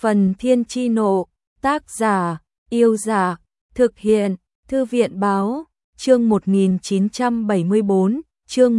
Phần Thiên Chi Nộ, tác giả, Yêu Giả, thực hiện, Thư viện Báo, chương 1974, chương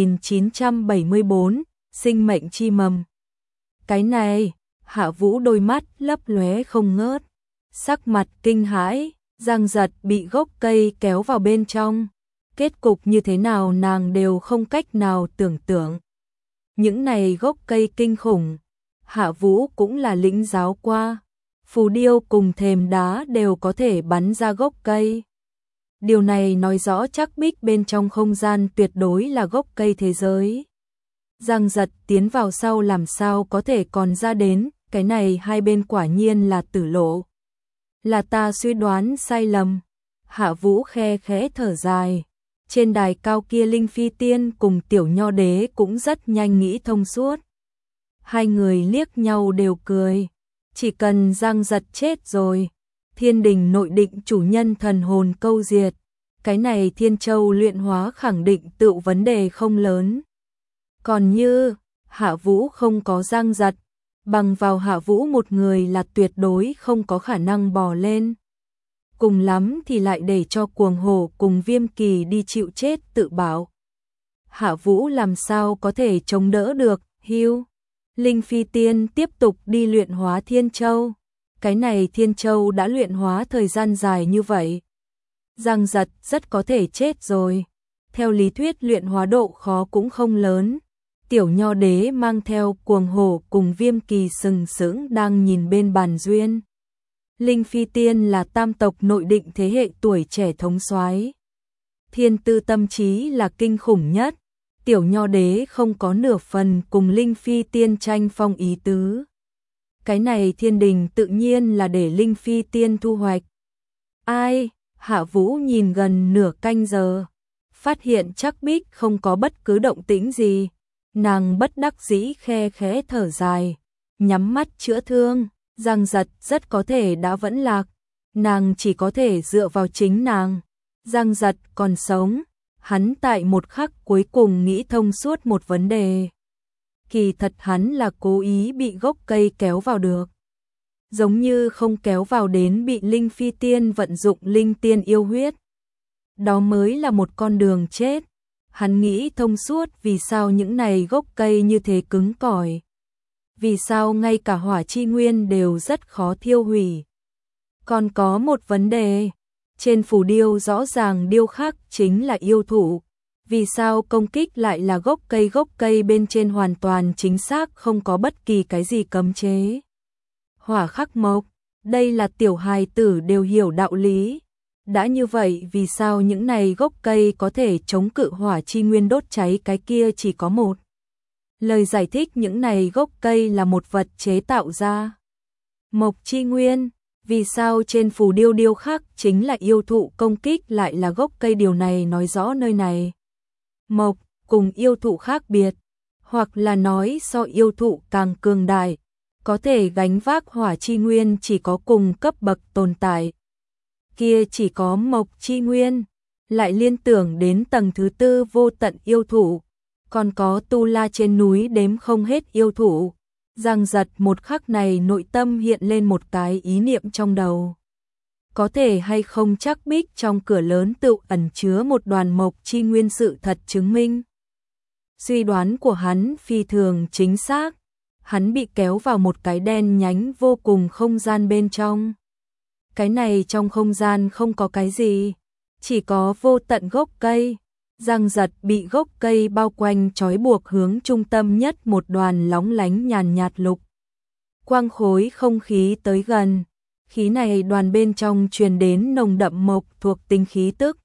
1974, sinh mệnh chi mầm. Cái này, Hạ Vũ đôi mắt lấp lóe không ngớt, sắc mặt kinh hãi, Giang Giật bị gốc cây kéo vào bên trong. Kết cục như thế nào nàng đều không cách nào tưởng tượng. Những này gốc cây kinh khủng, Hạ Vũ cũng là lĩnh giáo qua. Phù điêu cùng thềm đá đều có thể bắn ra gốc cây. Điều này nói rõ chắc Bích bên trong không gian tuyệt đối là gốc cây thế giới. Giang Giật tiến vào sau làm sao có thể còn ra đến, cái này hai bên quả nhiên là tử lộ. Là ta suy đoán sai lầm. Hạ Vũ khe khẽ thở dài. Trên đài cao kia Linh Phi Tiên cùng Tiểu Nho Đế cũng rất nhanh nghĩ thông suốt. Hai người liếc nhau đều cười. Chỉ cần Giang Giật chết rồi, Thiên Đình nội định chủ nhân thần hồn câu diệt, cái này Thiên Châu luyện hóa khẳng định tự vấn đề không lớn. Còn như Hạ Vũ không có Giang Giật, bằng vào Hạ Vũ một người là tuyệt đối không có khả năng bò lên. Cùng lắm thì lại để cho Cuồng Hổ cùng Viêm Kỳ đi chịu chết tự bảo. Hạ Vũ làm sao có thể chống đỡ được, hiu. Linh Phi Tiên tiếp tục đi luyện hóa Thiên Châu. Cái này Thiên Châu đã luyện hóa thời gian dài như vậy. Giang Giật rất có thể chết rồi. Theo lý thuyết luyện hóa độ khó cũng không lớn. Tiểu Nho Đế mang theo Cuồng Hổ cùng Viêm Kỳ sừng sững đang nhìn bên bàn duyên. Linh Phi Tiên là tam tộc nội định thế hệ tuổi trẻ thống soái. Thiên tư tâm trí là kinh khủng nhất. Tiểu Nho Đế không có nửa phần cùng Linh Phi Tiên tranh phong ý tứ. Cái này Thiên Đình tự nhiên là để Linh Phi Tiên thu hoạch. Ai? Hạ Vũ nhìn gần nửa canh giờ, phát hiện chắc Bích không có bất cứ động tĩnh gì. Nàng bất đắc dĩ khe khẽ thở dài, nhắm mắt chữa thương. Giang Giật rất có thể đã vẫn lạc, nàng chỉ có thể dựa vào chính nàng. Giang Giật còn sống, hắn tại một khắc cuối cùng nghĩ thông suốt một vấn đề. Kỳ thật hắn là cố ý bị gốc cây kéo vào được. Giống như không kéo vào đến bị Linh Phi Tiên vận dụng linh tiên yêu huyết. Đó mới là một con đường chết. Hắn nghĩ thông suốt vì sao những này gốc cây như thế cứng cỏi. Vì sao ngay cả hỏa chi nguyên đều rất khó thiêu hủy. Còn có một vấn đề. Trên phù điêu rõ ràng điêu khắc chính là yêu thụ. Vì sao công kích lại là gốc cây bên trên hoàn toàn chính xác không có bất kỳ cái gì cấm chế. Hỏa khắc mộc, đây là tiểu hài tử đều hiểu đạo lý. Đã như vậy vì sao những này gốc cây có thể chống cự hỏa chi nguyên đốt cháy, cái kia chỉ có một lời giải thích, những này gốc cây là một vật chế tạo ra. Mộc chi nguyên, vì sao trên phù điêu điêu khắc chính là yêu thụ công kích lại là gốc cây, điều này nói rõ nơi này mộc cùng yêu thụ khác biệt, hoặc là nói so yêu thụ càng cường đại, có thể gánh vác hỏa chi nguyên chỉ có cùng cấp bậc tồn tại. Kia chỉ có mộc chi nguyên, lại liên tưởng đến tầng thứ tư vô tận yêu thụ, còn có tu la trên núi đếm không hết yêu thụ. Giang Giật một khắc này nội tâm hiện lên một cái ý niệm trong đầu. Có thể hay không chắc Bích trong cửa lớn tự ẩn chứa một đoàn mộc chi nguyên, sự thật chứng minh. Suy đoán của hắn phi thường chính xác. Hắn bị kéo vào một cái đen nhánh vô cùng không gian bên trong. Cái này trong không gian không có cái gì, chỉ có vô tận gốc cây. Giang Giật bị gốc cây bao quanh trói buộc, hướng trung tâm nhất một đoàn lóng lánh nhàn nhạt lục quang khối không khí tới gần. Khí này đoàn bên trong truyền đến nồng đậm mộc thuộc tính khí tức.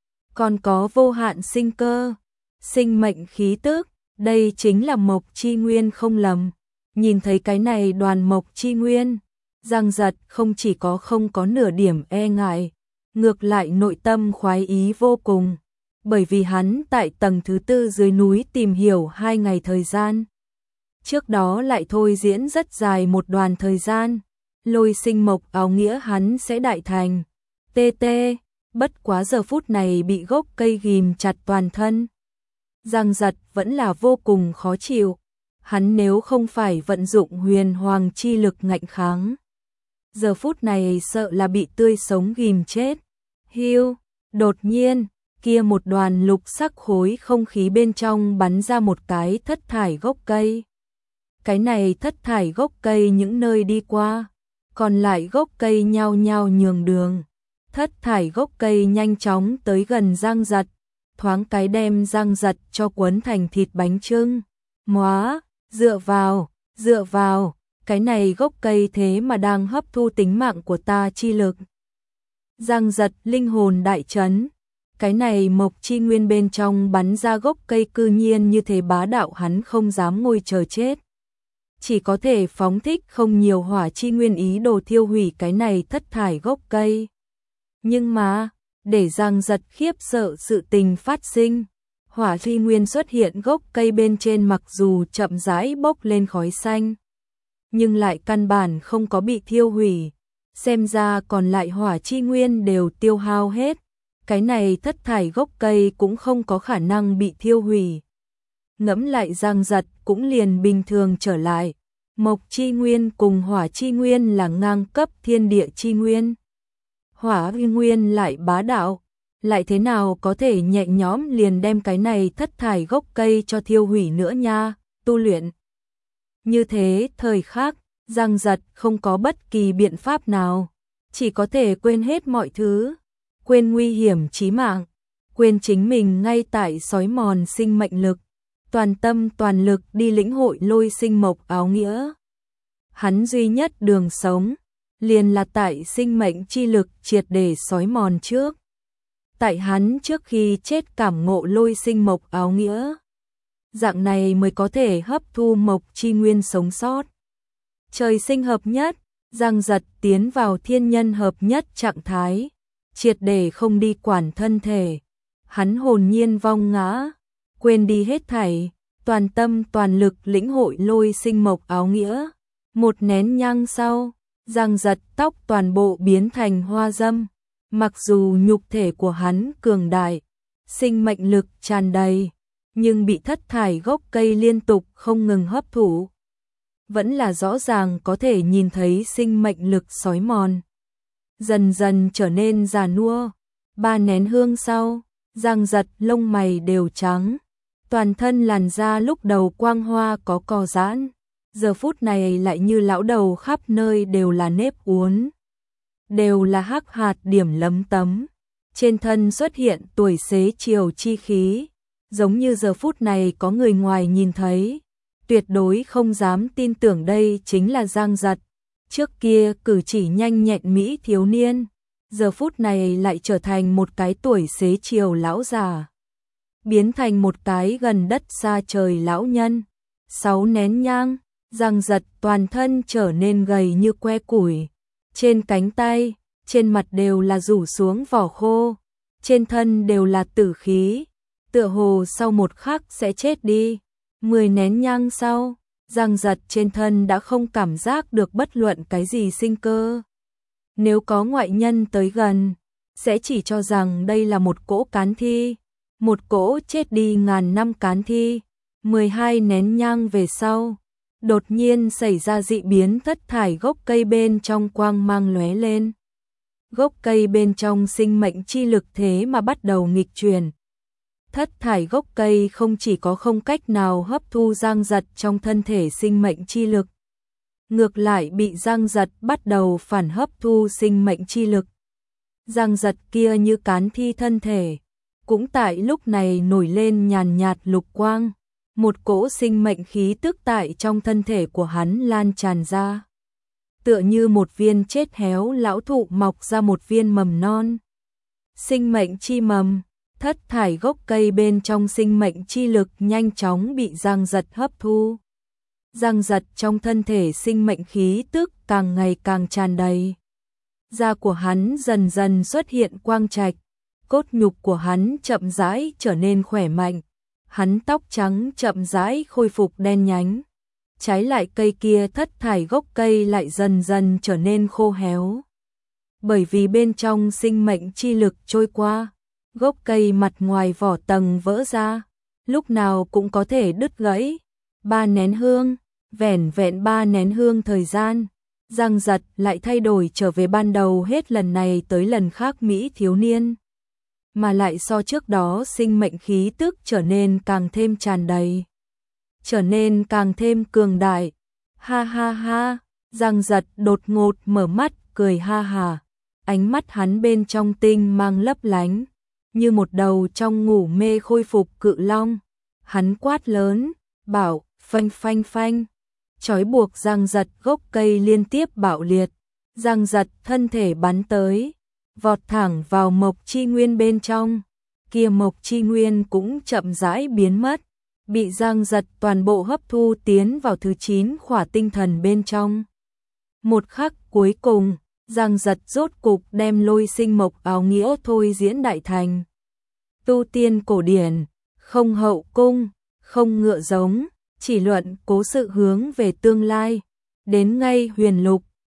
Còn có vô hạn sinh cơ, sinh mệnh khí tức, đây chính là mộc chi nguyên không lầm. Nhìn thấy cái này đoàn mộc chi nguyên, Giang Giật không chỉ không có nửa điểm e ngại, ngược lại nội tâm khoái ý vô cùng. Bởi vì hắn tại tầng thứ tư dưới núi tìm hiểu 2 ngày thời gian. Trước đó lại thôi diễn rất dài một đoạn thời gian. Lôi sinh mộc áo nghĩa hắn sẽ đại thành. TT, bất quá giờ phút này bị gốc cây ghim chặt toàn thân. Giang Giật vẫn là vô cùng khó chịu. Hắn nếu không phải vận dụng huyền hoàng chi lực ngạnh kháng, giờ phút này sợ là bị tươi sống ghim chết. Hiu, đột nhiên, kia một đoàn lục sắc khối không khí bên trong bắn ra một cái thất thải gốc cây. Cái này thất thải gốc cây những nơi đi qua, còn lại gốc cây nhao nhao nhường đường. Thất thải gốc cây nhanh chóng tới gần Giang Giật, thoáng cái đem Giang Giật cho cuốn thành thịt bánh chưng. Móa, dựa vào, cái này gốc cây thế mà đang hấp thu tính mạng của ta chi lực. Giang Giật linh hồn đại chấn, cái này mộc chi nguyên bên trong bắn ra gốc cây cư nhiên như thế bá đạo, hắn không dám ngồi chờ chết. Chỉ có thể phóng thích không nhiều hỏa chi nguyên ý đồ thiêu hủy cái này thất thải gốc cây. Nhưng mà, để Giang Giật khiếp sợ sự tình phát sinh, hỏa chi nguyên xuất hiện gốc cây bên trên mặc dù chậm rãi bốc lên khói xanh, nhưng lại căn bản không có bị thiêu hủy. Xem ra còn lại hỏa chi nguyên đều tiêu hao hết, cái này thất thải gốc cây cũng không có khả năng bị thiêu hủy. Ngẫm lại Giang Giật cũng liền bình thường trở lại. Mộc chi nguyên cùng hỏa chi nguyên là ngang cấp thiên địa chi nguyên. Hỏa nguyên lại bá đạo, lại thế nào có thể nhẹ nhõm liền đem cái này thất thải gốc cây cho thiêu hủy nữa nha, tu luyện. Như thế thời khắc, Giang Giật không có bất kỳ biện pháp nào, chỉ có thể quên hết mọi thứ, quên nguy hiểm chí mạng, quên chính mình ngay tại xói mòn sinh mệnh lực, toàn tâm toàn lực đi lĩnh hội lôi sinh mộc áo nghĩa. Hắn duy nhất đường sống, liền là tại sinh mệnh chi lực triệt để xói mòn trước. Tại hắn trước khi chết cảm ngộ lôi sinh mộc áo nghĩa. Dạng này mới có thể hấp thu mộc chi nguyên sống sót. Trời sinh hợp nhất, Giang Giật tiến vào thiên nhân hợp nhất trạng thái, triệt để không đi quản thân thể. Hắn hồn nhiên vong ngã, quên đi hết thảy, toàn tâm toàn lực lĩnh hội lôi sinh mộc áo nghĩa. Một nén nhang sau, Giang Giật tóc toàn bộ biến thành hoa dâm. Mặc dù nhục thể của hắn cường đại, sinh mệnh lực tràn đầy, nhưng bị thất thải gốc cây liên tục không ngừng hấp thụ, vẫn là rõ ràng có thể nhìn thấy sinh mệnh lực xói mòn. Dần dần trở nên già nua, 3 nén hương sau, Giang Giật lông mày đều trắng, toàn thân làn da lúc đầu quang hoa có co giãn, giờ phút này lại như lão đầu khắp nơi đều là nếp uốn, đều là hắc hạt điểm lấm tấm, trên thân xuất hiện tuổi xế chiều chi khí, giống như giờ phút này có người ngoài nhìn thấy, tuyệt đối không dám tin tưởng đây chính là Giang Giật. Trước kia cử chỉ nhanh nhẹn mỹ thiếu niên, giờ phút này lại trở thành một cái tuổi xế chiều lão già, biến thành một cái gần đất xa trời lão nhân. 6 nén nhang, Giang Giật toàn thân trở nên gầy như que củi, trên cánh tay, trên mặt đều là rủ xuống vỏ khô, trên thân đều là tử khí, tựa hồ sau một khắc sẽ chết đi. 10 nén nhang sau, Giang Giật trên thân đã không cảm giác được bất luận cái gì sinh cơ. Nếu có ngoại nhân tới gần, sẽ chỉ cho rằng đây là một cỗ cán thi, một cỗ chết đi ngàn năm cán thi. 12 nén nhang về sau, đột nhiên xảy ra dị biến, thất thải gốc cây bên trong quang mang lóe lên. Gốc cây bên trong sinh mệnh chi lực thế mà bắt đầu nghịch chuyển. Thất thải gốc cây không chỉ có không cách nào hấp thu Giang Giật trong thân thể sinh mệnh chi lực, ngược lại bị Giang Giật bắt đầu phản hấp thu sinh mệnh chi lực. Giang Giật kia như cán thi thân thể, cũng tại lúc này nổi lên nhàn nhạt lục quang, một cỗ sinh mệnh khí tức tại trong thân thể của hắn lan tràn ra. Tựa như một viên chết héo lão thụ mọc ra một viên mầm non. Sinh mệnh chi mầm, thất thải gốc cây bên trong sinh mệnh chi lực nhanh chóng bị Giang Giật hấp thu. Giang Giật trong thân thể sinh mệnh khí tức càng ngày càng tràn đầy. Da của hắn dần dần xuất hiện quang trạch, cốt nhục của hắn chậm rãi trở nên khỏe mạnh, hắn tóc trắng chậm rãi khôi phục đen nhánh. Trái lại cây kia thất thải gốc cây lại dần dần trở nên khô héo. Bởi vì bên trong sinh mệnh chi lực trôi qua, gốc cây mặt ngoài vỏ tầng vỡ ra, lúc nào cũng có thể đứt gãy, 3 nén hương, vẻn vẹn 3 nén hương thời gian, Giang Giật lại thay đổi trở về ban đầu, hết lần này tới lần khác Mỹ thiếu niên. Mà lại so trước đó sinh mệnh khí tức trở nên càng thêm tràn đầy, trở nên càng thêm cường đại. Ha ha ha, Giang Giật đột ngột mở mắt, cười ha hà. Ánh mắt hắn bên trong tinh mang lấp lánh, như một đầu trong ngủ mê khôi phục cự long. Hắn quát lớn, bảo, phanh phanh phanh. Trói buộc Giang Giật gốc cây liên tiếp bạo liệt. Giang Giật thân thể bắn tới, vọt thẳng vào mộc chi nguyên bên trong. Kia mộc chi nguyên cũng chậm rãi biến mất, bị Giang Giật toàn bộ hấp thu tiến vào thứ 9 khỏa tinh thần bên trong. Một khắc cuối cùng, Giang Giật rốt cục đem Lôi Sinh Mộc áo nghĩa thôi diễn đại thành. Tu tiên cổ điển, không hậu cung, không ngựa giống, chỉ luận cố sự hướng về tương lai. Đến ngay huyền lục,